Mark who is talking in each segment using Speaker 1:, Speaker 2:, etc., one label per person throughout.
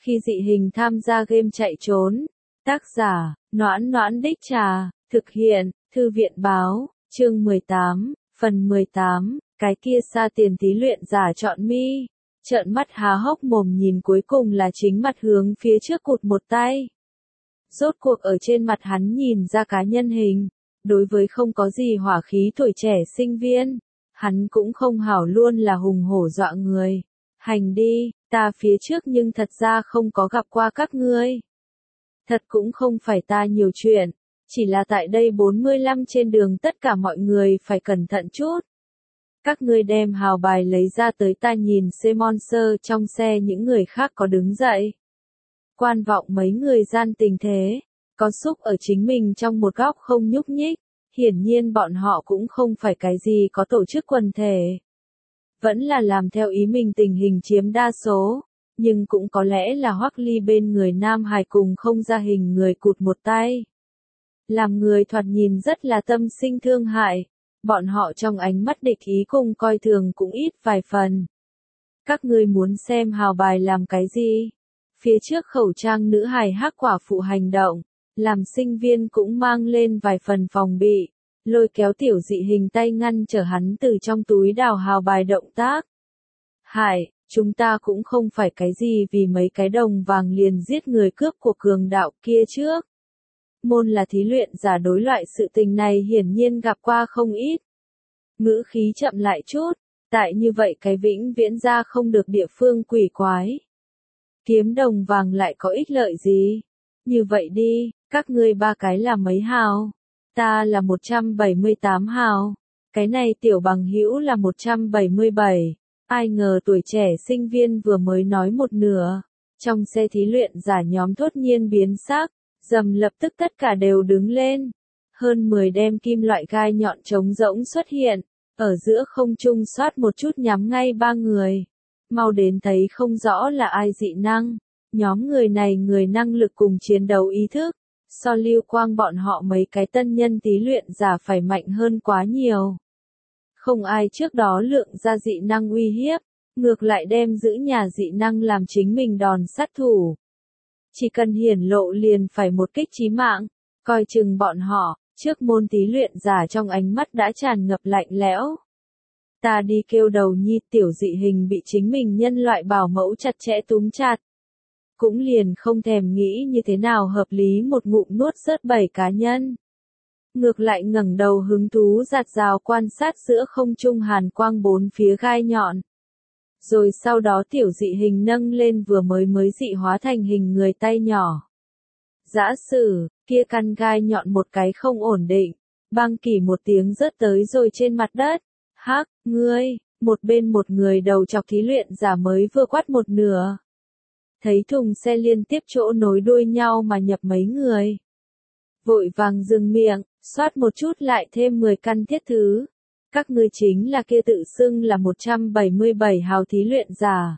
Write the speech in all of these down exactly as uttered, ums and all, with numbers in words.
Speaker 1: Khi dị hình tham gia game chạy trốn. Tác giả, Noãn Noãn Đích Trà, thực hiện, Thư viện Báo, chương mười tám, phần mười tám, cái kia xa tiền thí luyện giả chọn mi. Trợn mắt há hốc mồm nhìn cuối cùng là chính mặt hướng phía trước cụt một tay. Rốt cuộc ở trên mặt hắn nhìn ra cá nhân hình. Đối với không có gì hỏa khí tuổi trẻ sinh viên, hắn cũng không hảo luôn là hùng hổ dọa người. Hành đi, ta phía trước nhưng thật ra không có gặp qua các ngươi. Thật cũng không phải ta nhiều chuyện, chỉ là tại đây bốn mươi lăm trên đường tất cả mọi người phải cẩn thận chút. Các ngươi đem hào bài lấy ra tới ta nhìn Simon sơ trong xe những người khác có đứng dậy. Quan vọng mấy người gian tình thế, có xúc ở chính mình trong một góc không nhúc nhích, hiển nhiên bọn họ cũng không phải cái gì có tổ chức quần thể. Vẫn là làm theo ý mình tình hình chiếm đa số, nhưng cũng có lẽ là Hoắc Ly bên người Nam Hải cùng không ra hình người cụt một tay. Làm người thoạt nhìn rất là tâm sinh thương hại, bọn họ trong ánh mắt địch ý cùng coi thường cũng ít vài phần. Các ngươi muốn xem hào bài làm cái gì? Phía trước khẩu trang nữ hài hắc quả phụ hành động, làm sinh viên cũng mang lên vài phần phòng bị, lôi kéo tiểu dị hình tay ngăn trở hắn từ trong túi đào hào bài động tác. Hải, chúng ta cũng không phải cái gì vì mấy cái đồng vàng liền giết người cướp của cường đạo kia trước. Môn là thí luyện giả đối loại sự tình này hiển nhiên gặp qua không ít. Ngữ khí chậm lại chút, tại như vậy cái vĩnh viễn ra không được địa phương quỷ quái. Kiếm đồng vàng lại có ích lợi gì? Như vậy đi, các ngươi ba cái là mấy hào? Ta là một trăm bảy mươi tám hào. Cái này tiểu bằng hữu là một trăm bảy mươi bảy. Ai ngờ tuổi trẻ sinh viên vừa mới nói một nửa. Trong xe thí luyện giả nhóm thốt nhiên biến sắc, dầm lập tức tất cả đều đứng lên. Hơn mười đem kim loại gai nhọn trống rỗng xuất hiện, ở giữa không trung xoát một chút nhắm ngay ba người. Mau đến thấy không rõ là ai dị năng. Nhóm người này người năng lực cùng chiến đấu ý thức, so Lưu Quang bọn họ mấy cái tân nhân tí luyện giả phải mạnh hơn quá nhiều. Không ai trước đó lượng ra dị năng uy hiếp, ngược lại đem giữ nhà dị năng làm chính mình đòn sát thủ. Chỉ cần hiển lộ liền phải một kích chí mạng, coi chừng bọn họ, trước môn tí luyện giả trong ánh mắt đã tràn ngập lạnh lẽo. Ta đi kêu đầu nhi tiểu dị hình bị chính mình nhân loại bảo mẫu chặt chẽ túm chặt. Cũng liền không thèm nghĩ như thế nào hợp lý một ngụm nuốt rớt bảy cá nhân. Ngược lại ngẩng đầu hứng thú giạt rào quan sát giữa không trung hàn quang bốn phía gai nhọn. Rồi sau đó tiểu dị hình nâng lên vừa mới mới dị hóa thành hình người tay nhỏ. Dã sử, kia căn gai nhọn một cái không ổn định, băng kỳ một tiếng rớt tới rồi trên mặt đất. Hắc, ngươi, một bên một người đầu chọc thí luyện giả mới vừa quát một nửa. Thấy thùng xe liên tiếp chỗ nối đuôi nhau mà nhập mấy người. Vội vàng dừng miệng, xoát một chút lại thêm mười căn thiết thứ. Các ngươi chính là kia tự xưng là một trăm bảy mươi bảy hào thí luyện giả.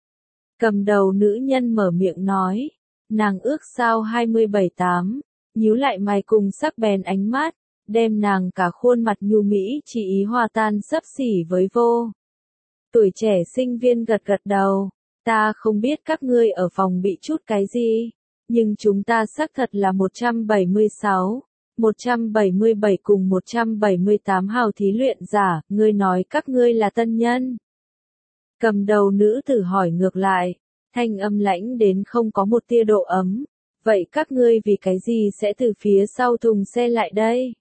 Speaker 1: Cầm đầu nữ nhân mở miệng nói, nàng ước sao hai mươi bảy tám, nhíu lại mày cùng sắc bén ánh mắt, đem nàng cả khuôn mặt nhu mỹ chỉ ý hòa tan xấp xỉ với vô. Tuổi trẻ sinh viên gật gật đầu. Ta không biết các ngươi ở phòng bị chút cái gì, nhưng chúng ta xác thật là một trăm bảy mươi sáu, một trăm bảy mươi bảy cùng một trăm bảy mươi tám hào thí luyện giả, ngươi nói các ngươi là tân nhân. Cầm đầu nữ tử hỏi ngược lại, thanh âm lãnh đến không có một tia độ ấm, vậy các ngươi vì cái gì sẽ từ phía sau thùng xe lại đây?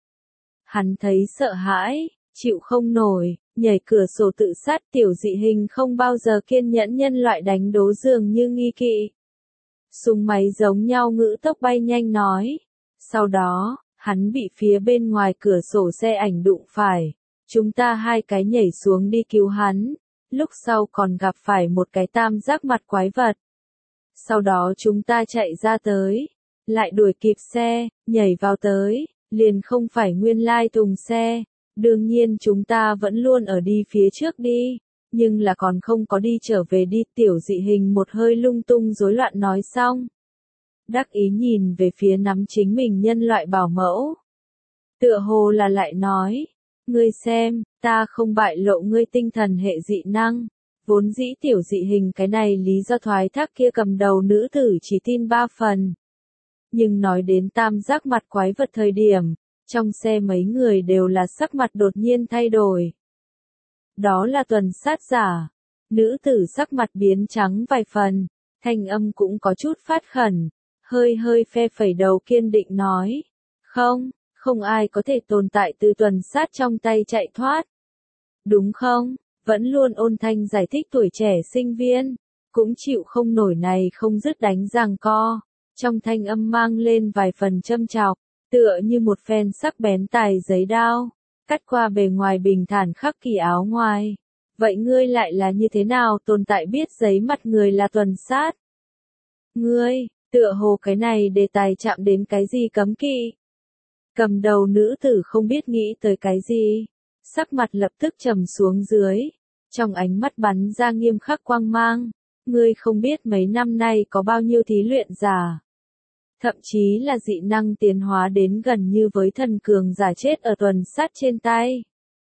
Speaker 1: Hắn thấy sợ hãi, chịu không nổi. Nhảy cửa sổ tự sát tiểu dị hình không bao giờ kiên nhẫn nhân loại đánh đố dường như nghi kỵ. Súng máy giống nhau ngữ tốc bay nhanh nói. Sau đó, hắn bị phía bên ngoài cửa sổ xe ảnh đụng phải. Chúng ta hai cái nhảy xuống đi cứu hắn. Lúc sau còn gặp phải một cái tam giác mặt quái vật. Sau đó chúng ta chạy ra tới. Lại đuổi kịp xe, nhảy vào tới. Liền không phải nguyên lai thùng xe. Đương nhiên chúng ta vẫn luôn ở đi phía trước đi, nhưng là còn không có đi trở về đi. Tiểu dị hình một hơi lung tung rối loạn nói xong. Đắc ý nhìn về phía nắm chính mình nhân loại bảo mẫu. Tựa hồ là lại nói, ngươi xem, ta không bại lộ ngươi tinh thần hệ dị năng, Vốn dĩ tiểu dị hình cái này lý do thoái thác kia cầm đầu nữ tử chỉ tin ba phần. Nhưng nói đến tam giác mặt quái vật thời điểm, trong xe mấy người đều là sắc mặt đột nhiên thay đổi. Đó là tuần sát giả. Nữ tử sắc mặt biến trắng vài phần, thanh âm cũng có chút phát khẩn, hơi hơi phe phẩy đầu kiên định nói. Không, không ai có thể tồn tại từ tuần sát trong tay chạy thoát. Đúng không? Vẫn luôn ôn thanh giải thích tuổi trẻ sinh viên, cũng chịu không nổi này không dứt đánh giằng co, trong thanh âm mang lên vài phần châm chọc, tựa như một phen sắc bén tài giấy đao, cắt qua bề ngoài bình thản khắc kỳ áo ngoài. Vậy ngươi lại là như thế nào tồn tại biết giấy mặt người là tuần sát? Ngươi, tựa hồ cái này đề tài chạm đến cái gì cấm kỵ? Cầm đầu nữ tử không biết nghĩ tới cái gì, sắc mặt lập tức trầm xuống dưới, trong ánh mắt bắn ra nghiêm khắc quang mang. Ngươi không biết mấy năm nay có bao nhiêu thí luyện giả. Thậm chí là dị năng tiến hóa đến gần như với thần cường giả chết ở tuần sát trên tay.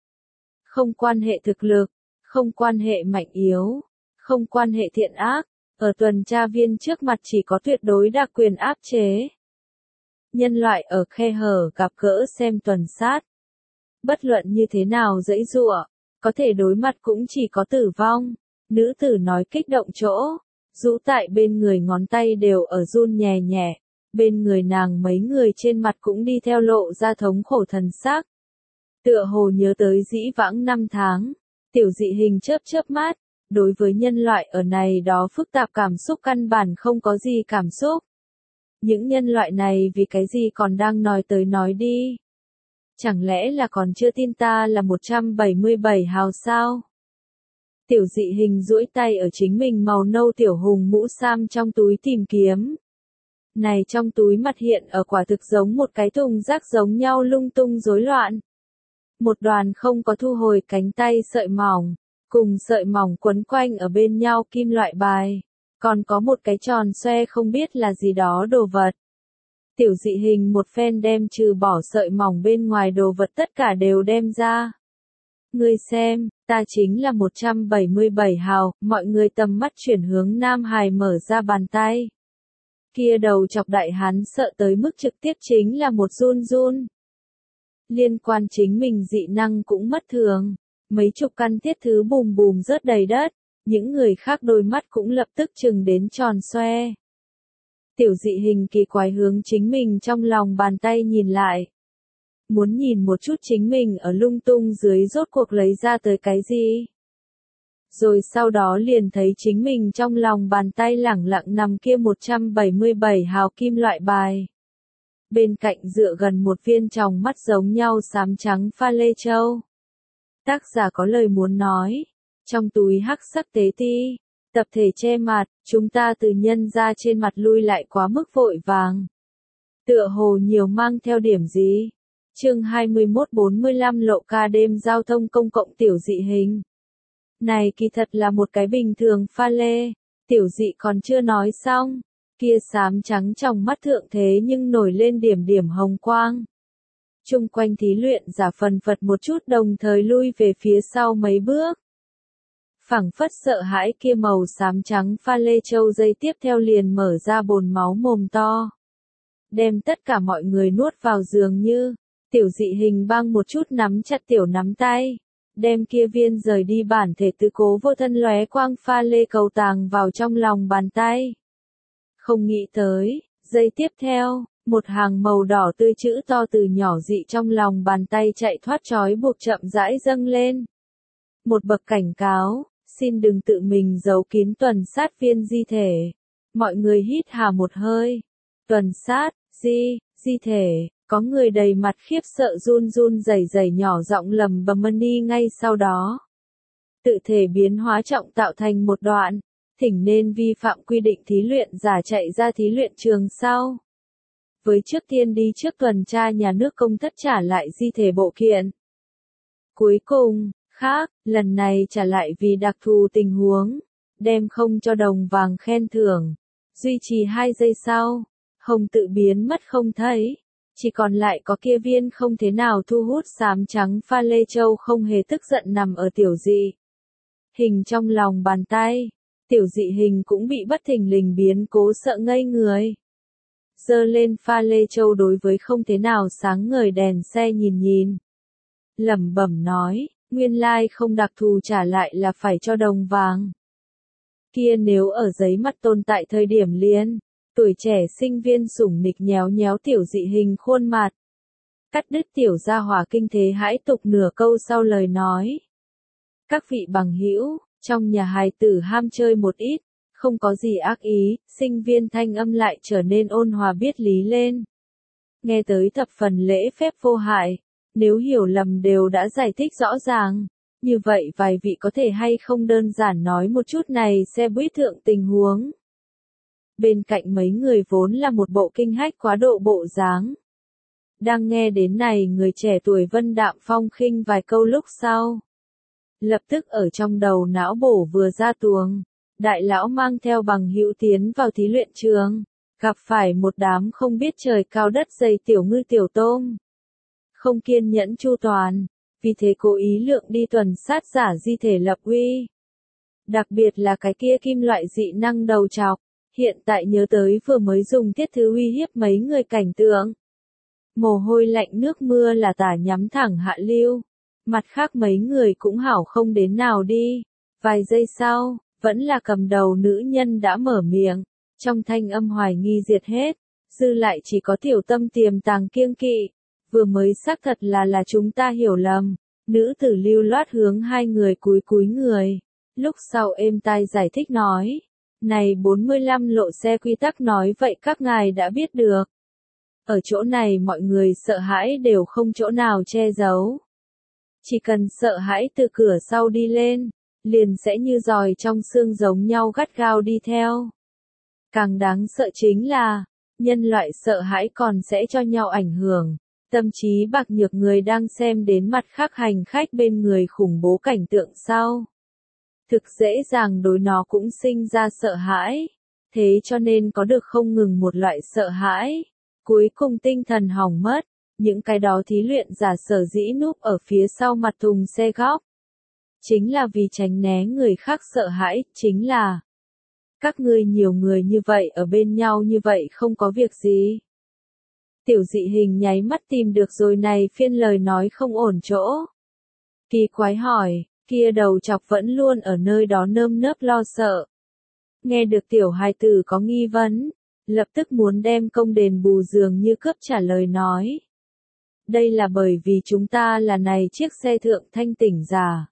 Speaker 1: Không quan hệ thực lực, không quan hệ mạnh yếu, không quan hệ thiện ác, ở tuần tra viên trước mặt chỉ có tuyệt đối đặc quyền áp chế. Nhân loại ở khe hở gặp gỡ xem tuần sát. Bất luận như thế nào dãy dụa, có thể đối mặt cũng chỉ có tử vong. Nữ tử nói kích động chỗ, rũ tại bên người ngón tay đều ở run nhẹ nhẹ, bên người nàng mấy người trên mặt cũng đi theo lộ ra thống khổ thần sắc. Tựa hồ nhớ tới dĩ vãng năm tháng, tiểu dị hình chớp chớp mắt, đối với nhân loại ở này đó phức tạp cảm xúc căn bản không có gì cảm xúc. Những nhân loại này vì cái gì còn đang nói tới nói đi? Chẳng lẽ là còn chưa tin ta là một trăm bảy mươi bảy hào sao? Tiểu dị hình duỗi tay ở chính mình màu nâu tiểu hùng mũ sam trong túi tìm kiếm. Này trong túi mặt hiện ở quả thực giống một cái thùng rác giống nhau lung tung rối loạn. Một đoàn không có thu hồi cánh tay sợi mỏng, cùng sợi mỏng quấn quanh ở bên nhau kim loại bài, còn có một cái tròn xoe không biết là gì đó đồ vật. Tiểu dị hình một phen đem trừ bỏ sợi mỏng bên ngoài đồ vật tất cả đều đem ra. Ngươi xem, ta chính là một trăm bảy mươi bảy hào, mọi người tầm mắt chuyển hướng Nam Hải mở ra bàn tay. Kia đầu chọc đại hán sợ tới mức trực tiếp chính là một run run. Liên quan chính mình dị năng cũng mất thường, mấy chục căn thiết thứ bùm bùm rớt đầy đất, những người khác đôi mắt cũng lập tức chừng đến tròn xoe. Tiểu dị hình kỳ quái hướng chính mình trong lòng bàn tay nhìn lại. Muốn nhìn một chút chính mình ở lung tung dưới rốt cuộc lấy ra tới cái gì. Rồi sau đó liền thấy chính mình trong lòng bàn tay lẳng lặng nằm kia một trăm bảy mươi bảy hào kim loại bài. Bên cạnh dựa gần một viên tròng mắt giống nhau xám trắng pha lê châu. Tác giả có lời muốn nói. Trong túi hắc sắc tế ti, tập thể che mặt, chúng ta từ nhân ra trên mặt lui lại quá mức vội vàng. Tựa hồ nhiều mang theo điểm gì? Chương hai mươi mốt bốn mươi lăm lộ ca đêm giao thông công cộng tiểu dị hình. Này kỳ thật là một cái bình thường pha lê, tiểu dị còn chưa nói xong, kia xám trắng trong mắt thượng thế nhưng nổi lên điểm điểm hồng quang. Trung quanh thí luyện giả phần phật một chút đồng thời lui về phía sau mấy bước. Phảng phất sợ hãi kia màu xám trắng pha lê châu dây tiếp theo liền mở ra bồn máu mồm to. Đem tất cả mọi người nuốt vào dường như, tiểu dị hình băng một chút nắm chặt tiểu nắm tay. Đem kia viên rời đi bản thể tứ cố vô thân lóe quang pha lê cầu tàng vào trong lòng bàn tay. Không nghĩ tới, giây tiếp theo, một hàng màu đỏ tươi chữ to từ nhỏ dị trong lòng bàn tay chạy thoát trói buộc chậm rãi dâng lên. Một bậc cảnh cáo, xin đừng tự mình giấu kín tuần sát viên di thể. Mọi người hít hà một hơi. Tuần sát, di, di thể. Có người đầy mặt khiếp sợ run run rẩy rẩy nhỏ giọng lầm bầm đi ngay sau đó. Tự thể biến hóa trọng tạo thành một đoạn, thỉnh nên vi phạm quy định thí luyện giả chạy ra thí luyện trường sau. Với trước tiên đi trước tuần tra nhà nước công thất trả lại di thể bộ kiện. Cuối cùng, khác, lần này trả lại vì đặc thù tình huống, đem không cho đồng vàng khen thưởng. Duy trì hai giây sau, hồng tự biến mất không thấy. Chỉ còn lại có kia viên không thế nào thu hút xám trắng pha lê châu không hề tức giận nằm ở tiểu dị. hình trong lòng bàn tay. Tiểu dị hình cũng bị bất thình lình biến cố sợ ngây người. Giơ lên pha lê châu đối với không thế nào sáng ngời đèn xe nhìn nhìn. Lẩm bẩm nói, nguyên lai không đặc thù trả lại là phải cho đồng vàng. Kia nếu ở giấy mắt tồn tại thời điểm liên, tuổi trẻ sinh viên sủng nịch nhéo nhéo tiểu dị hình khuôn mặt. Cắt đứt tiểu gia hỏa kinh thế hãi tục nửa câu sau lời nói. Các vị bằng hữu, trong nhà hài tử ham chơi một ít, không có gì ác ý, sinh viên thanh âm lại trở nên ôn hòa biết lý lên. Nghe tới thập phần lễ phép vô hại, nếu hiểu lầm đều đã giải thích rõ ràng. Như vậy vài vị có thể hay không đơn giản nói một chút này xe buýt thượng tình huống. Bên cạnh mấy người vốn là một bộ kinh hách quá độ bộ dáng. Đang nghe đến này người trẻ tuổi vân đạm phong khinh vài câu lúc sau. Lập tức ở trong đầu não bổ vừa ra tuồng. Đại lão mang theo bằng hữu tiến vào thí luyện trường. Gặp phải một đám không biết trời cao đất dày tiểu ngư tiểu tôm. Không kiên nhẫn chu toàn. Vì thế cố ý lượng đi tuần sát giả di thể lập uy. Đặc biệt là cái kia kim loại dị năng đầu chọc. Hiện tại nhớ tới vừa mới dùng thiết thứ uy hiếp mấy người cảnh tượng. Mồ hôi lạnh nước mưa là tả nhắm thẳng hạ lưu. Mặt khác mấy người cũng hảo không đến nào đi. Vài giây sau, vẫn là cầm đầu nữ nhân đã mở miệng. Trong thanh âm hoài nghi diệt hết. Dư lại chỉ có tiểu tâm tiềm tàng kiêng kỵ. Vừa mới xác thật là là chúng ta hiểu lầm. Nữ tử lưu loát hướng hai người cúi cúi người. Lúc sau êm tai giải thích nói. Này bốn mươi lăm lộ xe quy tắc nói vậy các ngài đã biết được. Ở chỗ này mọi người sợ hãi đều không chỗ nào che giấu. Chỉ cần sợ hãi từ cửa sau đi lên, liền sẽ như giòi trong xương giống nhau gắt gao đi theo. Càng đáng sợ chính là, nhân loại sợ hãi còn sẽ cho nhau ảnh hưởng. Tâm trí bạc nhược người đang xem đến mặt khác hành khách bên người khủng bố cảnh tượng sau. Thực dễ dàng đối nó cũng sinh ra sợ hãi. Thế cho nên có được không ngừng một loại sợ hãi. Cuối cùng tinh thần hỏng mất. Những cái đó thí luyện giả sở dĩ núp ở phía sau mặt thùng xe góc. Chính là vì tránh né người khác sợ hãi, chính là các ngươi nhiều người như vậy ở bên nhau như vậy không có việc gì. Tiểu dị hình nháy mắt tìm được rồi này phiên lời nói không ổn chỗ. Kỳ quái hỏi, kia đầu chọc vẫn luôn ở nơi đó nơm nớp lo sợ. Nghe được tiểu hài tử có nghi vấn, lập tức muốn đem công đền bù dường như cướp trả lời nói. Đây là bởi vì chúng ta là này chiếc xe thượng thanh tỉnh giả.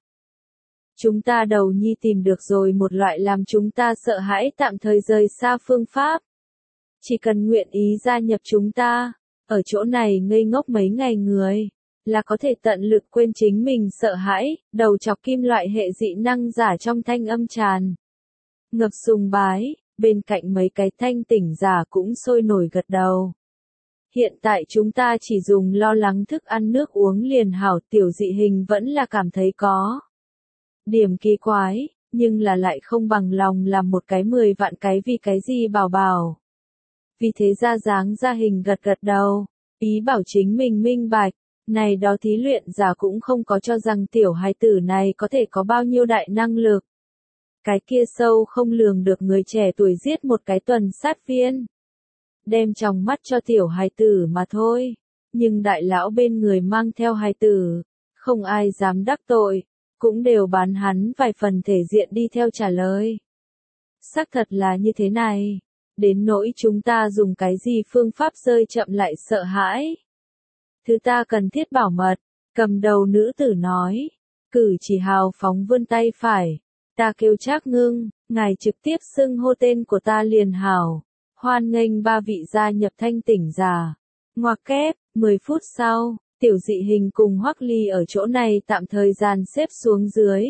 Speaker 1: Chúng ta đầu nhi tìm được rồi một loại làm chúng ta sợ hãi tạm thời rời xa phương pháp. Chỉ cần nguyện ý gia nhập chúng ta, ở chỗ này ngây ngốc mấy ngày người, là có thể tận lực quên chính mình sợ hãi, đầu chọc kim loại hệ dị năng giả trong thanh âm tràn. Ngập sùng bái, bên cạnh mấy cái thanh tỉnh giả cũng sôi nổi gật đầu. Hiện tại chúng ta chỉ dùng lo lắng thức ăn nước uống liền hảo, tiểu dị hình vẫn là cảm thấy có điểm kỳ quái, nhưng là lại không bằng lòng làm một cái mười vạn cái vì cái gì bảo bảo. Vì thế ra dáng ra hình gật gật đầu, ý bảo chính mình minh bạch, này đó thí luyện giả cũng không có cho rằng tiểu hài tử này có thể có bao nhiêu đại năng lực. Cái kia sâu không lường được người trẻ tuổi giết một cái tuần sát viên. Đem trong mắt cho tiểu hài tử mà thôi. Nhưng đại lão bên người mang theo hài tử, không ai dám đắc tội, cũng đều bán hắn vài phần thể diện đi theo trả lời. Xác thật là như thế này. Đến nỗi chúng ta dùng cái gì phương pháp rơi chậm lại sợ hãi. Thứ ta cần thiết bảo mật, cầm đầu nữ tử nói. Cử chỉ hào phóng vươn tay phải. Ta kêu Trác Ngưng, ngài trực tiếp xưng hô tên của ta liền hảo. Hoan nghênh ba vị gia nhập thanh tỉnh giả. Ngoặc kép, mười phút sau, tiểu dị hình cùng Hoắc Ly ở chỗ này tạm thời gian xếp xuống dưới.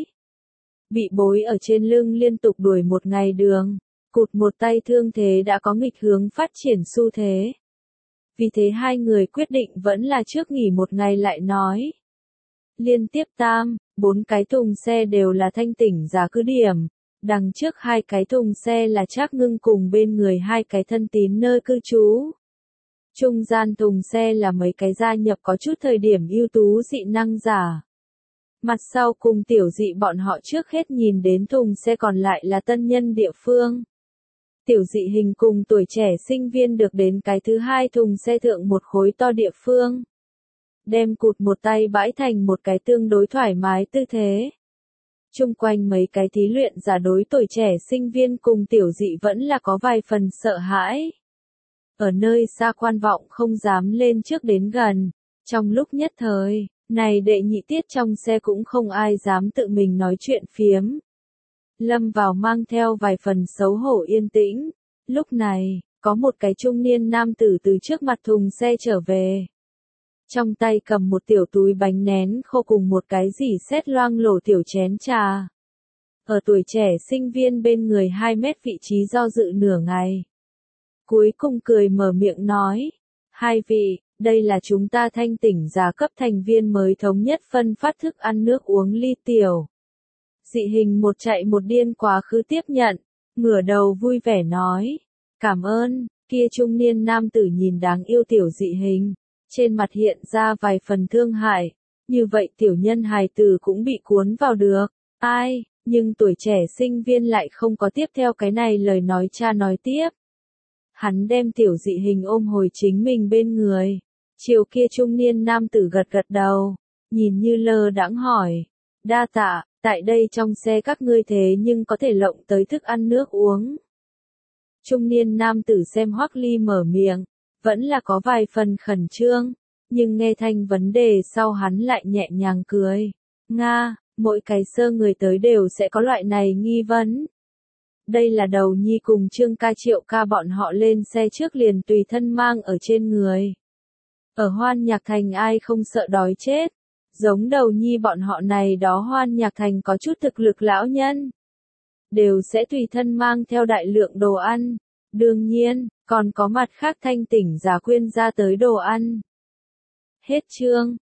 Speaker 1: Bị bối ở trên lưng liên tục đuổi một ngày đường, cụt một tay thương thế đã có nghịch hướng phát triển xu thế. Vì thế hai người quyết định vẫn là trước nghỉ một ngày lại nói. Liên tiếp tam, bốn cái thùng xe đều là thanh tỉnh giả cứ điểm. Đằng trước hai cái thùng xe là Trác Ngưng cùng bên người hai cái thân tín nơi cư trú. Trung gian thùng xe là mấy cái gia nhập có chút thời điểm ưu tú dị năng giả. Mặt sau cùng tiểu dị bọn họ trước hết nhìn đến thùng xe còn lại là tân nhân địa phương. Tiểu dị hình cùng tuổi trẻ sinh viên được đến cái thứ hai thùng xe thượng một khối to địa phương. Đem cụt một tay bãi thành một cái tương đối thoải mái tư thế. Chung quanh mấy cái thí luyện giả đối tuổi trẻ sinh viên cùng tiểu dị vẫn là có vài phần sợ hãi. Ở nơi xa quan vọng không dám lên trước đến gần. Trong lúc nhất thời, này đệ nhị tiết trong xe cũng không ai dám tự mình nói chuyện phiếm. Lâm vào mang theo vài phần xấu hổ yên tĩnh. Lúc này, có một cái trung niên nam tử từ trước mặt thùng xe trở về. Trong tay cầm một tiểu túi bánh nén khô cùng một cái dỉ sét loang lổ tiểu chén trà. Ở tuổi trẻ sinh viên bên người hai mét vị trí do dự nửa ngày. Cuối cùng cười mở miệng nói. Hai vị, đây là chúng ta thanh tỉnh giả cấp thành viên mới thống nhất phân phát thức ăn nước uống ly tiểu. Dị hình một chạy một điên quá khứ tiếp nhận, ngửa đầu vui vẻ nói. Cảm ơn, kia trung niên nam tử nhìn đáng yêu tiểu dị hình. Trên mặt hiện ra vài phần thương hại, như vậy tiểu nhân hài tử cũng bị cuốn vào được, ai, nhưng tuổi trẻ sinh viên lại không có tiếp theo cái này lời nói cha nói tiếp. Hắn đem tiểu dị hình ôm hồi chính mình bên người, chiều kia trung niên nam tử gật gật đầu, nhìn như lơ đãng hỏi, đa tạ, tại đây trong xe các ngươi thế nhưng có thể lộng tới thức ăn nước uống. Trung niên nam tử xem Hoắc Ly mở miệng. Vẫn là có vài phần khẩn trương, nhưng nghe thanh vấn đề sau hắn lại nhẹ nhàng cười. Nga, mỗi cái sơ người tới đều sẽ có loại này nghi vấn. Đây là đầu nhi cùng Trương ca Triệu ca bọn họ lên xe trước liền tùy thân mang ở trên người. Ở Hoan Nhạc Thành ai không sợ đói chết, giống đầu nhi bọn họ này đó Hoan Nhạc Thành có chút thực lực lão nhân. Đều sẽ tùy thân mang theo đại lượng đồ ăn. Đương nhiên, còn có mặt khác thanh tỉnh giả quyên ra tới đồ ăn. Hết chương.